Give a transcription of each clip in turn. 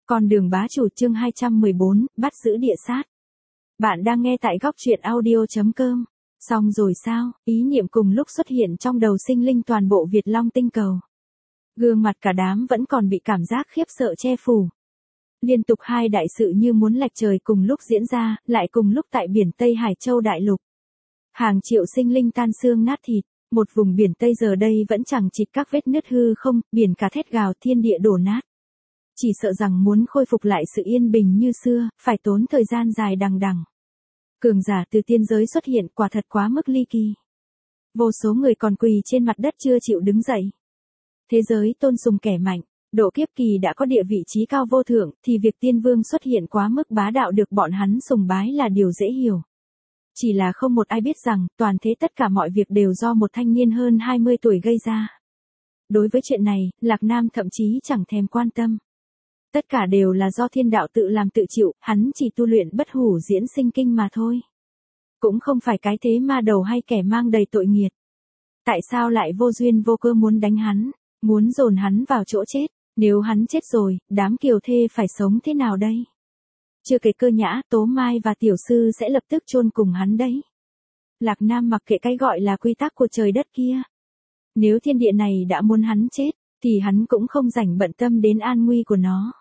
Con đường bá chủ chương 214, bắt giữ địa sát. Bạn đang nghe tại góc truyện audio.com. Xong rồi sao, ý niệm cùng lúc xuất hiện trong đầu sinh linh toàn bộ Việt Long tinh cầu. Gương mặt cả đám vẫn còn bị cảm giác khiếp sợ che phủ. Liên tục hai đại sự như muốn lệch trời cùng lúc diễn ra, lại cùng lúc tại biển Tây Hải Châu Đại Lục. Hàng triệu sinh linh tan xương nát thịt, một vùng biển Tây giờ đây vẫn chẳng chịt các vết nứt hư không, biển cả thét gào thiên địa đổ nát. Chỉ sợ rằng muốn khôi phục lại sự yên bình như xưa, phải tốn thời gian dài đằng đẵng. Cường giả từ tiên giới xuất hiện quả thật quá mức ly kỳ. Vô số người còn quỳ trên mặt đất chưa chịu đứng dậy. Thế giới tôn sùng kẻ mạnh, độ kiếp kỳ đã có địa vị trí cao vô thượng, thì việc tiên vương xuất hiện quá mức bá đạo được bọn hắn sùng bái là điều dễ hiểu. Chỉ là không một ai biết rằng, toàn thế tất cả mọi việc đều do một thanh niên hơn 20 tuổi gây ra. Đối với chuyện này, Lạc Nam thậm chí chẳng thèm quan tâm. Tất cả đều là do thiên đạo tự làm tự chịu, hắn chỉ tu luyện bất hủ diễn sinh kinh mà thôi. Cũng không phải cái thế ma đầu hay kẻ mang đầy tội nghiệt. Tại sao lại vô duyên vô cơ muốn đánh hắn, muốn dồn hắn vào chỗ chết, nếu hắn chết rồi, đám kiều thê phải sống thế nào đây? Chưa kể Cơ Nhã, Tố Mai và tiểu sư sẽ lập tức chôn cùng hắn đấy. Lạc Nam mặc kệ cái gọi là quy tắc của trời đất kia. Nếu thiên địa này đã muốn hắn chết, thì hắn cũng không rảnh bận tâm đến an nguy của nó.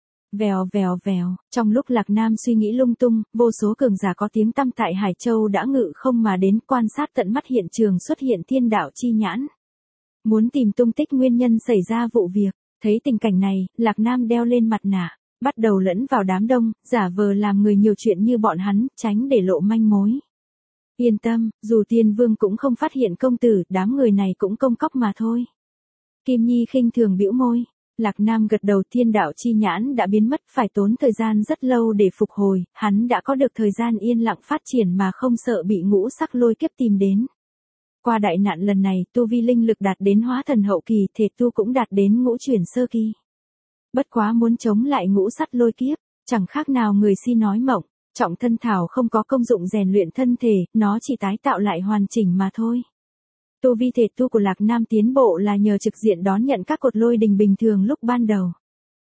Vèo vèo vèo, trong lúc Lạc Nam suy nghĩ lung tung, vô số cường giả có tiếng tăm tại Hải Châu đã ngự không mà đến quan sát tận mắt hiện trường xuất hiện thiên đạo chi nhãn. Muốn tìm tung tích nguyên nhân xảy ra vụ việc, thấy tình cảnh này, Lạc Nam đeo lên mặt nạ, bắt đầu lẫn vào đám đông, giả vờ làm người nhiều chuyện như bọn hắn, tránh để lộ manh mối. Yên tâm, dù tiên vương cũng không phát hiện công tử, đám người này cũng công cóc mà thôi. Kim Nhi khinh thường bĩu môi. Lạc Nam gật đầu, thiên đạo chi nhãn đã biến mất, phải tốn thời gian rất lâu để phục hồi, hắn đã có được thời gian yên lặng phát triển mà không sợ bị ngũ sắc lôi kiếp tìm đến. Qua đại nạn lần này, tu vi linh lực đạt đến hóa thần hậu kỳ, thể tu cũng đạt đến ngũ chuyển sơ kỳ. Bất quá muốn chống lại ngũ sắc lôi kiếp, chẳng khác nào người si nói mộng, trọng thân thảo không có công dụng rèn luyện thân thể, nó chỉ tái tạo lại hoàn chỉnh mà thôi. Tu vi thể tu của Lạc Nam tiến bộ là nhờ trực diện đón nhận các cột lôi đình bình thường lúc ban đầu.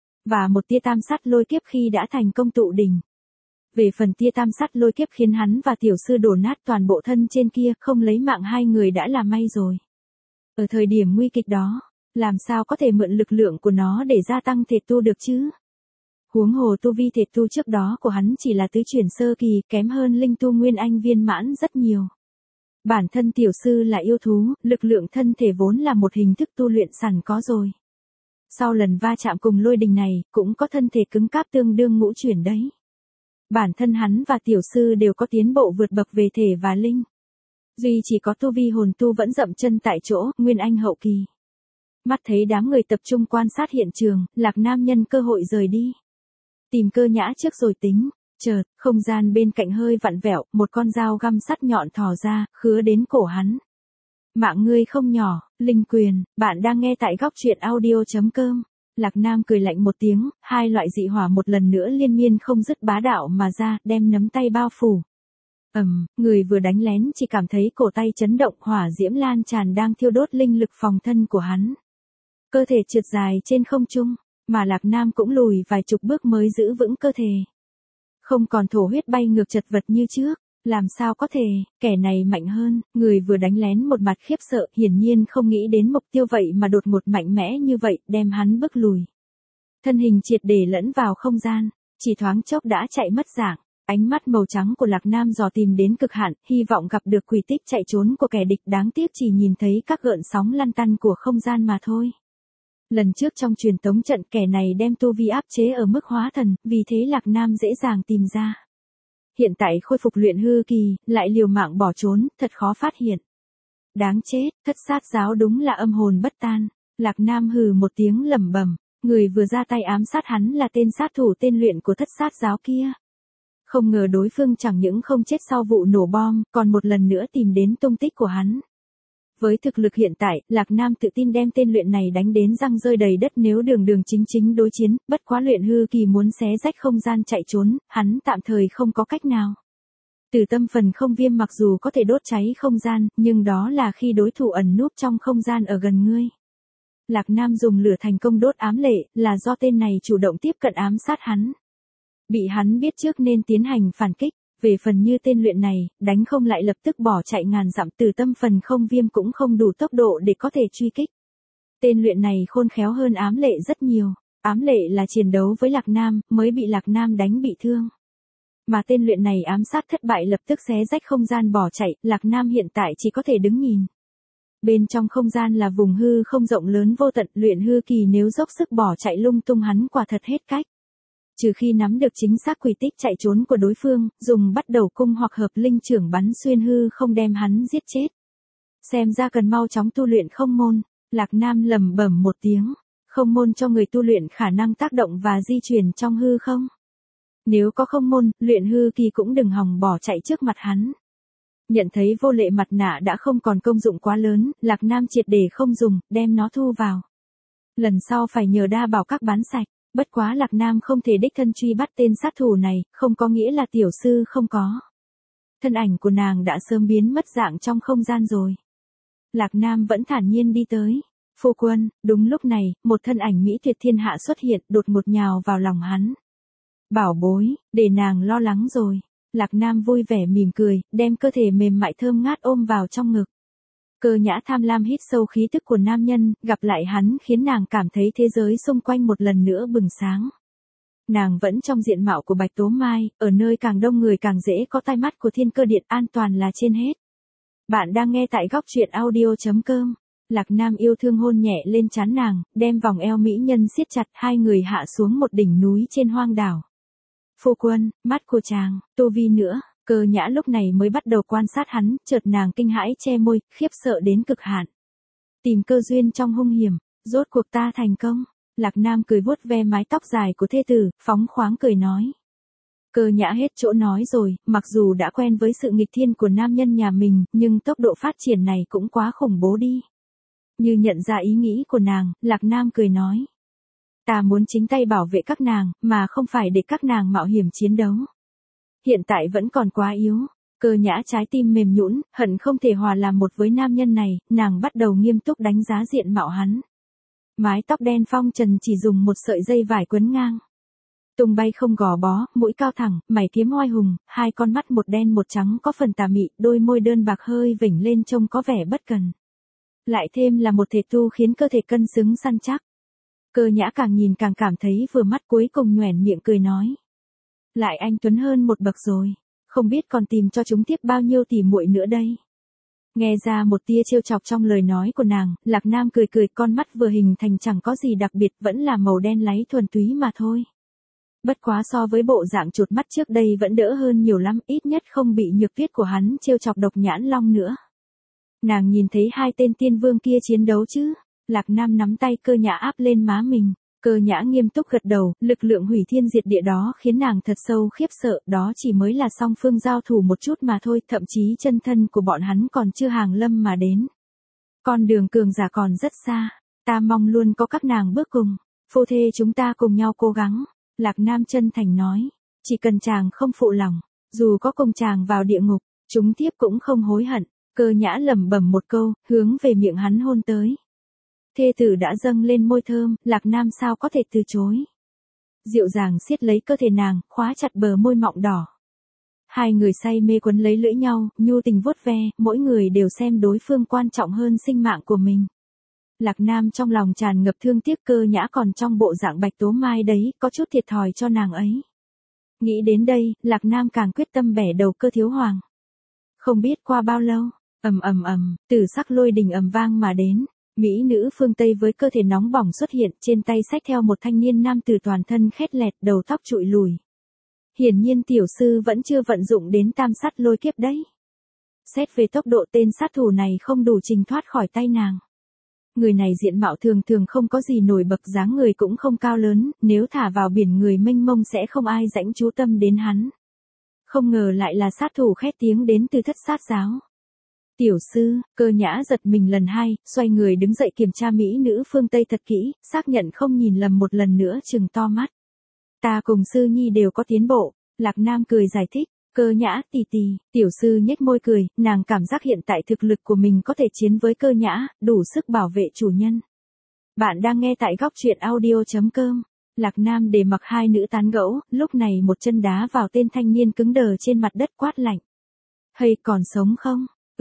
Và một tia tam sát lôi kiếp khi đã thành công tụ đỉnh. Về phần tia tam sát lôi kiếp khiến hắn và tiểu sư đổ nát toàn bộ thân trên kia, không lấy mạng hai người đã là may rồi. Ở thời điểm nguy kịch đó, làm sao có thể mượn lực lượng của nó để gia tăng thể tu được chứ? Huống hồ tu vi thể tu trước đó của hắn chỉ là tứ chuyển sơ kỳ, kém hơn linh tu nguyên anh viên mãn rất nhiều. Bản thân tiểu sư là yêu thú, lực lượng thân thể vốn là một hình thức tu luyện sẵn có rồi. Sau lần va chạm cùng lôi đình này, cũng có thân thể cứng cáp tương đương ngũ chuyển đấy. Bản thân hắn và tiểu sư đều có tiến bộ vượt bậc về thể và linh. Duy chỉ có tu vi hồn tu vẫn dậm chân tại chỗ, nguyên anh hậu kỳ. Mắt thấy đám người tập trung quan sát hiện trường, Lạc Nam nhân cơ hội rời đi. Tìm Cơ Nhã trước rồi tính. Chợt, không gian bên cạnh hơi vặn vẹo, một con dao găm sắt nhọn thò ra, khứa đến cổ hắn. Mạng ngươi không nhỏ, Linh Quyền, bạn đang nghe tại góc truyện audio.com. Lạc Nam cười lạnh một tiếng, hai loại dị hỏa một lần nữa liên miên không dứt bá đạo mà ra, đem nắm tay bao phủ. Người vừa đánh lén chỉ cảm thấy cổ tay chấn động, hỏa diễm lan tràn đang thiêu đốt linh lực phòng thân của hắn. Cơ thể trượt dài trên không trung, mà Lạc Nam cũng lùi vài chục bước mới giữ vững cơ thể. Không còn thổ huyết bay ngược chật vật như trước, làm sao có thể, kẻ này mạnh hơn, người vừa đánh lén một mặt khiếp sợ, hiển nhiên không nghĩ đến mục tiêu vậy mà đột ngột mạnh mẽ như vậy, đem hắn bước lùi. Thân hình triệt để lẫn vào không gian, chỉ thoáng chốc đã chạy mất dạng, ánh mắt màu trắng của Lạc Nam dò tìm đến cực hạn, hy vọng gặp được quỷ tích chạy trốn của kẻ địch, đáng tiếc chỉ nhìn thấy các gợn sóng lăn tăn của không gian mà thôi. Lần trước trong truyền tống trận kẻ này đem tu vi áp chế ở mức hóa thần, vì thế Lạc Nam dễ dàng tìm ra. Hiện tại khôi phục luyện hư kỳ, lại liều mạng bỏ trốn, thật khó phát hiện. Đáng chết, Thất Sát giáo đúng là âm hồn bất tan. Lạc Nam hừ một tiếng lẩm bẩm, người vừa ra tay ám sát hắn là tên sát thủ tên luyện của Thất Sát giáo kia. Không ngờ đối phương chẳng những không chết sau vụ nổ bom, còn một lần nữa tìm đến tung tích của hắn. Với thực lực hiện tại, Lạc Nam tự tin đem tên luyện này đánh đến răng rơi đầy đất nếu đường chính đối chiến, bất quá luyện hư kỳ muốn xé rách không gian chạy trốn, hắn tạm thời không có cách nào. Từ tâm phần không viêm mặc dù có thể đốt cháy không gian, nhưng đó là khi đối thủ ẩn núp trong không gian ở gần ngươi. Lạc Nam dùng lửa thành công đốt ám lệ, là do tên này chủ động tiếp cận ám sát hắn. Bị hắn biết trước nên tiến hành phản kích, về phần như tên luyện này, đánh không lại lập tức bỏ chạy ngàn dặm, từ tâm phần không viêm cũng không đủ tốc độ để có thể truy kích. Tên luyện này khôn khéo hơn ám lệ rất nhiều, ám lệ là chiến đấu với Lạc Nam, mới bị Lạc Nam đánh bị thương. Mà tên luyện này ám sát thất bại lập tức xé rách không gian bỏ chạy, Lạc Nam hiện tại chỉ có thể đứng nhìn. Bên trong không gian là vùng hư không rộng lớn vô tận, luyện hư kỳ nếu dốc sức bỏ chạy lung tung hắn quả thật hết cách. Trừ khi nắm được chính xác quy tích chạy trốn của đối phương, dùng bắt đầu cung hoặc hợp linh trưởng bắn xuyên hư không đem hắn giết chết. Xem ra cần mau chóng tu luyện không môn, Lạc Nam lẩm bẩm một tiếng, không môn cho người tu luyện khả năng tác động và di chuyển trong hư không. Nếu có không môn, luyện hư kỳ cũng đừng hòng bỏ chạy trước mặt hắn. Nhận thấy vô lệ mặt nạ đã không còn công dụng quá lớn, Lạc Nam triệt để không dùng, đem nó thu vào. Lần sau phải nhờ đa bảo các bán sạch, bất quá Lạc Nam không thể đích thân truy bắt tên sát thủ này, không có nghĩa là tiểu sư không có. Thân ảnh của nàng đã sớm biến mất dạng trong không gian rồi. Lạc Nam vẫn thản nhiên đi tới. Phu quân, đúng lúc này, một thân ảnh mỹ tuyệt thiên hạ xuất hiện, đột ngột nhào vào lòng hắn. Bảo bối, để nàng lo lắng rồi. Lạc Nam vui vẻ mỉm cười, đem cơ thể mềm mại thơm ngát ôm vào trong ngực. Cơ Nhã tham lam hít sâu khí tức của nam nhân, gặp lại hắn khiến nàng cảm thấy thế giới xung quanh một lần nữa bừng sáng. Nàng vẫn trong diện mạo của Bạch Tố Mai, ở nơi càng đông người càng dễ có tai mắt của Thiên Cơ Điện, an toàn là trên hết. Bạn đang nghe tại góc truyện audio.com. Lạc Nam yêu thương hôn nhẹ lên trán nàng, đem vòng eo mỹ nhân siết chặt, hai người hạ xuống một đỉnh núi trên hoang đảo. Phu quân, mắt của chàng, tu vi nữa. Cơ Nhã lúc này mới bắt đầu quan sát hắn, chợt nàng kinh hãi che môi, khiếp sợ đến cực hạn. Tìm cơ duyên trong hung hiểm, rốt cuộc ta thành công. Lạc Nam cười vuốt ve mái tóc dài của thê tử, phóng khoáng cười nói. Cơ Nhã hết chỗ nói rồi, mặc dù đã quen với sự nghịch thiên của nam nhân nhà mình, nhưng tốc độ phát triển này cũng quá khủng bố đi. Như nhận ra ý nghĩ của nàng, Lạc Nam cười nói. Ta muốn chính tay bảo vệ các nàng, mà không phải để các nàng mạo hiểm chiến đấu. Hiện tại vẫn còn quá yếu. Cơ Nhã trái tim mềm nhũn, hận không thể hòa làm một với nam nhân này, nàng bắt đầu nghiêm túc đánh giá diện mạo hắn. Mái tóc đen phong trần chỉ dùng một sợi dây vải quấn ngang. Tung bay không gò bó, mũi cao thẳng, mày kiếm oai hùng, hai con mắt một đen một trắng có phần tà mị, đôi môi đơn bạc hơi vểnh lên trông có vẻ bất cần. Lại thêm là một thể tu khiến cơ thể cân xứng săn chắc. Cơ Nhã càng nhìn càng cảm thấy vừa mắt, cuối cùng nhoẻn miệng cười nói. Lại anh tuấn hơn một bậc rồi, không biết còn tìm cho chúng tiếp bao nhiêu tỉ muội nữa đây. Nghe ra một tia trêu chọc trong lời nói của nàng, Lạc Nam cười cười, con mắt vừa hình thành chẳng có gì đặc biệt, vẫn là màu đen láy thuần túy mà thôi. Bất quá so với bộ dạng chuột mắt trước đây vẫn đỡ hơn nhiều lắm, ít nhất không bị nhược tuyết của hắn trêu chọc độc nhãn long nữa. Nàng nhìn thấy hai tên tiên vương kia chiến đấu chứ? Lạc Nam nắm tay Cơ Nhã áp lên má mình. Cơ Nhã nghiêm túc gật đầu, lực lượng hủy thiên diệt địa đó khiến nàng thật sâu khiếp sợ, đó chỉ mới là song phương giao thủ một chút mà thôi, thậm chí chân thân của bọn hắn còn chưa hàng lâm mà đến. Con đường cường giả còn rất xa, ta mong luôn có các nàng bước cùng, phu thê chúng ta cùng nhau cố gắng. Lạc Nam chân thành nói, chỉ cần chàng không phụ lòng, dù có cùng chàng vào địa ngục, chúng tiếp cũng không hối hận. Cơ Nhã lẩm bẩm một câu, hướng về miệng hắn hôn tới. Thê tử đã dâng lên môi thơm, Lạc Nam sao có thể từ chối. Dịu dàng siết lấy cơ thể nàng, khóa chặt bờ môi mọng đỏ. Hai người say mê quấn lấy lưỡi nhau, nhu tình vuốt ve, mỗi người đều xem đối phương quan trọng hơn sinh mạng của mình. Lạc Nam trong lòng tràn ngập thương tiếc, Cơ Nhã còn trong bộ dạng Bạch Tố Mai đấy, có chút thiệt thòi cho nàng ấy. Nghĩ đến đây, Lạc Nam càng quyết tâm bẻ đầu Cơ thiếu hoàng. Không biết qua bao lâu, tử sắc lôi đình ầm vang mà đến. Mỹ nữ phương Tây với cơ thể nóng bỏng xuất hiện, trên tay xách theo một thanh niên nam tử toàn thân khét lẹt, đầu tóc trụi lùi. Hiển nhiên tiểu sư vẫn chưa vận dụng đến tam sát lôi kiếp đấy. Xét về tốc độ, tên sát thủ này không đủ trình thoát khỏi tay nàng. Người này diện mạo thường thường không có gì nổi bật, dáng người cũng không cao lớn, nếu thả vào biển người mênh mông sẽ không ai rãnh chú tâm đến hắn. Không ngờ lại là sát thủ khét tiếng đến từ Thất Sát giáo. Tiểu sư, Cơ Nhã giật mình lần hai, xoay người đứng dậy kiểm tra mỹ nữ phương Tây thật kỹ, xác nhận không nhìn lầm một lần nữa trừng to mắt. Ta cùng sư nhi đều có tiến bộ, Lạc Nam cười giải thích. Cơ Nhã tì tì, tiểu sư nhếch môi cười, nàng cảm giác hiện tại thực lực của mình có thể chiến với Cơ Nhã, đủ sức bảo vệ chủ nhân. Bạn đang nghe tại góc truyện audio.com. Lạc Nam để mặc hai nữ tán gẫu, lúc này một chân đá vào tên thanh niên cứng đờ trên mặt đất quát lạnh. Hay còn sống không?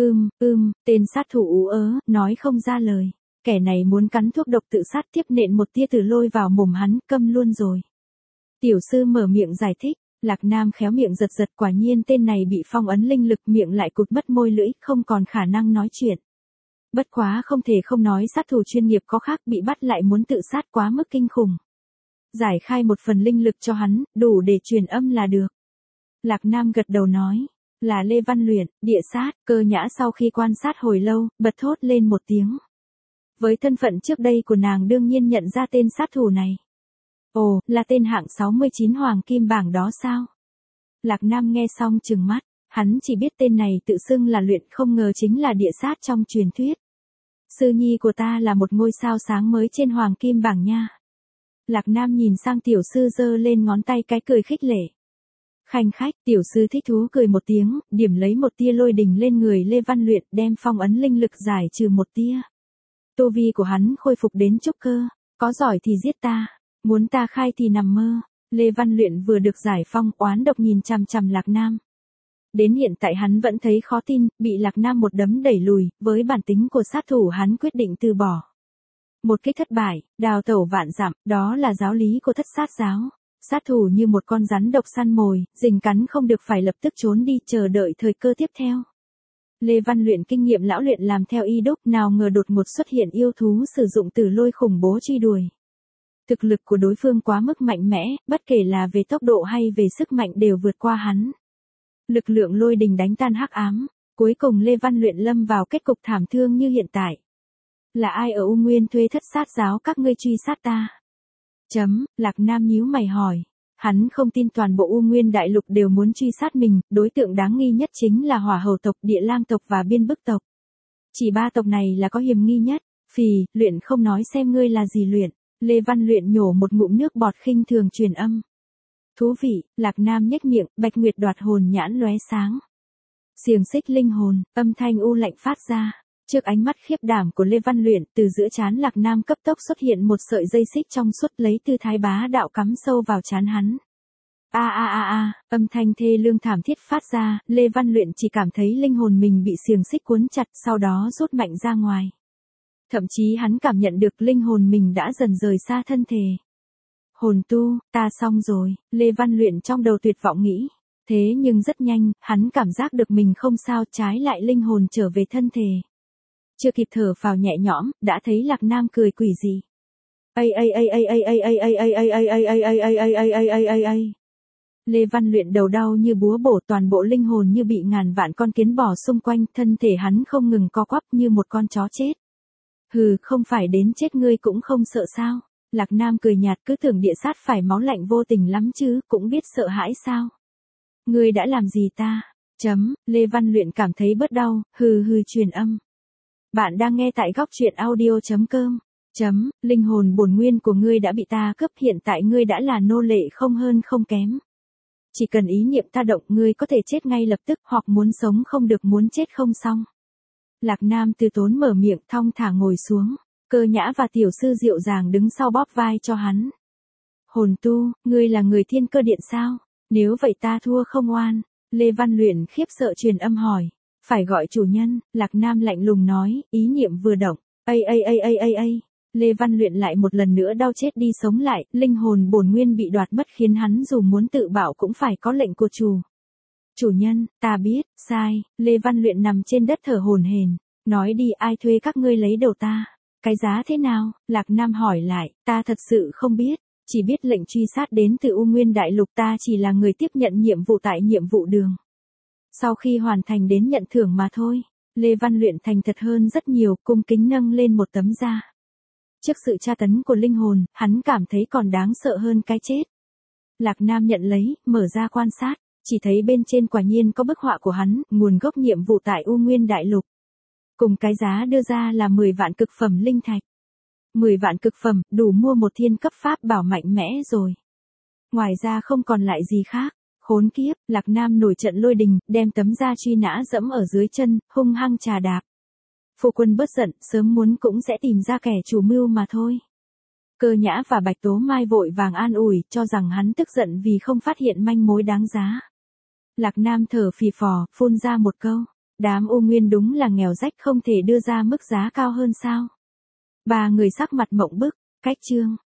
Tên sát thủ ú ớ, nói không ra lời. Kẻ này muốn cắn thuốc độc tự sát tiếp nện một tia tử lôi vào mồm hắn, câm luôn rồi. Tiểu sư mở miệng giải thích, Lạc Nam khéo miệng giật giật, quả nhiên tên này bị phong ấn linh lực, miệng lại cụt mất môi lưỡi, không còn khả năng nói chuyện. Bất quá không thể không nói sát thủ chuyên nghiệp có khác, bị bắt lại muốn tự sát quá mức kinh khủng. Giải khai một phần linh lực cho hắn, đủ để truyền âm là được. Lạc Nam gật đầu nói, là Lê Văn Luyện, địa sát. Cơ Nhã sau khi quan sát hồi lâu, bật thốt lên một tiếng. Với thân phận trước đây của nàng đương nhiên nhận ra tên sát thủ này. Ồ, là tên hạng 69 hoàng kim bảng đó sao? Lạc Nam nghe xong trừng mắt, hắn chỉ biết tên này tự xưng là Luyện, không ngờ chính là địa sát trong truyền thuyết. Sư nhi của ta là một ngôi sao sáng mới trên hoàng kim bảng nha. Lạc Nam nhìn sang tiểu sư giơ lên ngón tay cái cười khích lệ. Khanh khách, tiểu sư thích thú cười một tiếng, điểm lấy một tia lôi đình lên người Lê Văn Luyện, đem phong ấn linh lực giải trừ một tia. Tu vi của hắn khôi phục đến trúc cơ, có giỏi thì giết ta, muốn ta khai thì nằm mơ. Lê Văn Luyện vừa được giải phong, oán độc nhìn chằm chằm Lạc Nam. Đến hiện tại hắn vẫn thấy khó tin, bị Lạc Nam một đấm đẩy lùi, với bản tính của sát thủ hắn quyết định từ bỏ. Một kích thất bại, đào tẩu vạn dặm, đó là giáo lý của Thất Sát giáo. Sát thủ như một con rắn độc săn mồi, rình cắn không được phải lập tức trốn đi, chờ đợi thời cơ tiếp theo. Lê Văn Luyện kinh nghiệm lão luyện làm theo y đúc, nào ngờ đột ngột xuất hiện yêu thú sử dụng tử lôi khủng bố truy đuổi. Thực lực của đối phương quá mức mạnh mẽ, bất kể là về tốc độ hay về sức mạnh đều vượt qua hắn. Lực lượng lôi đình đánh tan hắc ám, cuối cùng Lê Văn Luyện lâm vào kết cục thảm thương như hiện tại. Là ai ở U Nguyên thuê Thất Sát giáo các ngươi truy sát ta? Lạc Nam nhíu mày hỏi. Hắn không tin toàn bộ U Nguyên đại lục đều muốn truy sát mình, đối tượng đáng nghi nhất chính là Hỏa Hầu tộc, Địa Lang tộc và Biên Bức tộc. Chỉ ba tộc này là có hiểm nghi nhất. Phì, Luyện không nói xem ngươi là gì Luyện. Lê Văn Luyện nhổ một ngụm nước bọt khinh thường truyền âm. Thú vị, Lạc Nam nhếch miệng, Bạch Nguyệt đoạt hồn nhãn lóe sáng. Xiềng xích linh hồn, âm thanh u lạnh phát ra. Trước ánh mắt khiếp đảm của Lê Văn Luyện, từ giữa trán Lạc Nam cấp tốc xuất hiện một sợi dây xích trong suốt, lấy tư thái bá đạo cắm sâu vào trán hắn. Âm thanh thê lương thảm thiết phát ra, Lê Văn Luyện chỉ cảm thấy linh hồn mình bị xiềng xích cuốn chặt, sau đó rút mạnh ra ngoài. Thậm chí hắn cảm nhận được linh hồn mình đã dần rời xa thân thể. Hồn tu, ta xong rồi, Lê Văn Luyện trong đầu tuyệt vọng nghĩ. Thế nhưng rất nhanh, hắn cảm giác được mình không sao, trái lại linh hồn trở về thân thể. Chưa kịp thở phào nhẹ nhõm, đã thấy Lạc Nam cười quỷ dị. Lê Văn Luyện đầu đau như búa bổ, toàn bộ linh hồn như bị ngàn vạn con kiến bò xung quanh, thân thể hắn không ngừng co quắp như một con chó chết. Hừ, không phải đến chết ngươi cũng không sợ sao? Lạc Nam cười nhạt, cứ tưởng địa sát phải máu lạnh vô tình lắm chứ, cũng biết sợ hãi sao? Ngươi đã làm gì ta? Lê Văn Luyện cảm thấy bớt đau, hừ truyền âm. Bạn đang nghe tại góc truyện audio.com. Linh hồn bổn nguyên của ngươi đã bị ta cướp, hiện tại ngươi đã là nô lệ không hơn không kém. Chỉ cần ý niệm ta động, ngươi có thể chết ngay lập tức, hoặc muốn sống không được, muốn chết không xong. Lạc Nam từ tốn mở miệng, thong thả ngồi xuống. Cơ Nhã và tiểu sư dịu dàng đứng sau bóp vai cho hắn. Hồn tu, ngươi là người Thiên Cơ Điện sao? Nếu vậy ta thua không oan. Lê Văn Luyện khiếp sợ truyền âm hỏi. Phải gọi chủ nhân, Lạc Nam lạnh lùng nói, ý niệm vừa động. Lê Văn Luyện lại một lần nữa đau chết đi sống lại, linh hồn bổn nguyên bị đoạt mất khiến hắn dù muốn tự bảo cũng phải có lệnh của chủ. Chủ nhân, ta biết, sai. Lê Văn Luyện nằm trên đất thở hổn hển. Nói đi, ai thuê các ngươi lấy đầu ta? Cái giá thế nào? Lạc Nam hỏi lại, ta thật sự không biết. Chỉ biết lệnh truy sát đến từ U Nguyên Đại Lục, ta chỉ là người tiếp nhận nhiệm vụ tại nhiệm vụ đường. Sau khi hoàn thành đến nhận thưởng mà thôi. Lê Văn Luyện thành thật hơn rất nhiều, cung kính nâng lên một tấm da. Trước sự tra tấn của linh hồn, hắn cảm thấy còn đáng sợ hơn cái chết. Lạc Nam nhận lấy, mở ra quan sát, chỉ thấy bên trên quả nhiên có bức họa của hắn, nguồn gốc nhiệm vụ tại U Nguyên Đại Lục. Cùng cái giá đưa ra là 10 vạn cực phẩm linh thạch. 10 vạn cực phẩm, đủ mua một thiên cấp pháp bảo mạnh mẽ rồi. Ngoài ra không còn lại gì khác. Khốn kiếp, Lạc Nam nổi trận lôi đình, đem tấm da truy nã dẫm ở dưới chân, hung hăng chà đạp. Phu quân bớt giận, sớm muốn cũng sẽ tìm ra kẻ chủ mưu mà thôi. Cơ Nhã và Bạch Tố Mai vội vàng an ủi, cho rằng hắn tức giận vì không phát hiện manh mối đáng giá. Lạc Nam thở phì phò, phun ra một câu. Đám U Nguyên đúng là nghèo rách, không thể đưa ra mức giá cao hơn sao? Ba người sắc mặt mộng bức. Cách chương.